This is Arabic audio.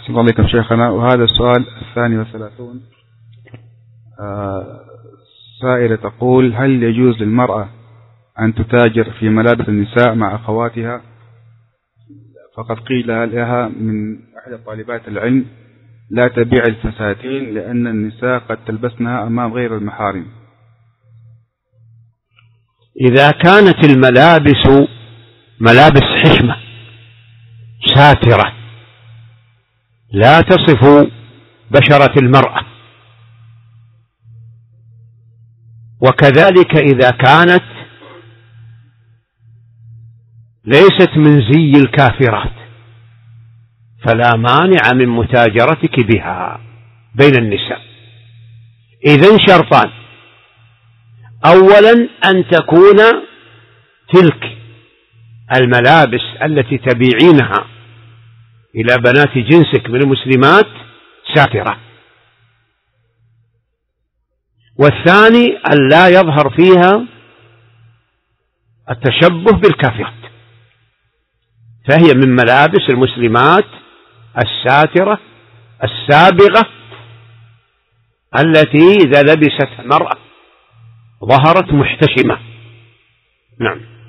أحسن الله عليكم شيخنا. وهذا السؤال 32. سائلة تقول: هل يجوز للمرأة أن تتاجر في ملابس النساء مع أخواتها؟ فقد قيل لها من أحد طالبات العلم: لا تبيع الفساتين لأن النساء قد تلبسنها أمام غير المحارم. إذا كانت الملابس ملابس حشمة ساترة لا تصف بشرة المرأة، وكذلك إذا كانت ليست من زي الكافرات فلا مانع من متاجرتك بها بين النساء. إذن شرطان: أولا أن تكون تلك الملابس التي تبيعينها إلى بنات جنسك من المسلمات ساترة، والثاني أن لا يظهر فيها التشبه بالكافرات، فهي من ملابس المسلمات الساترة السابغة التي إذا لبست المرأة ظهرت محتشمة. نعم.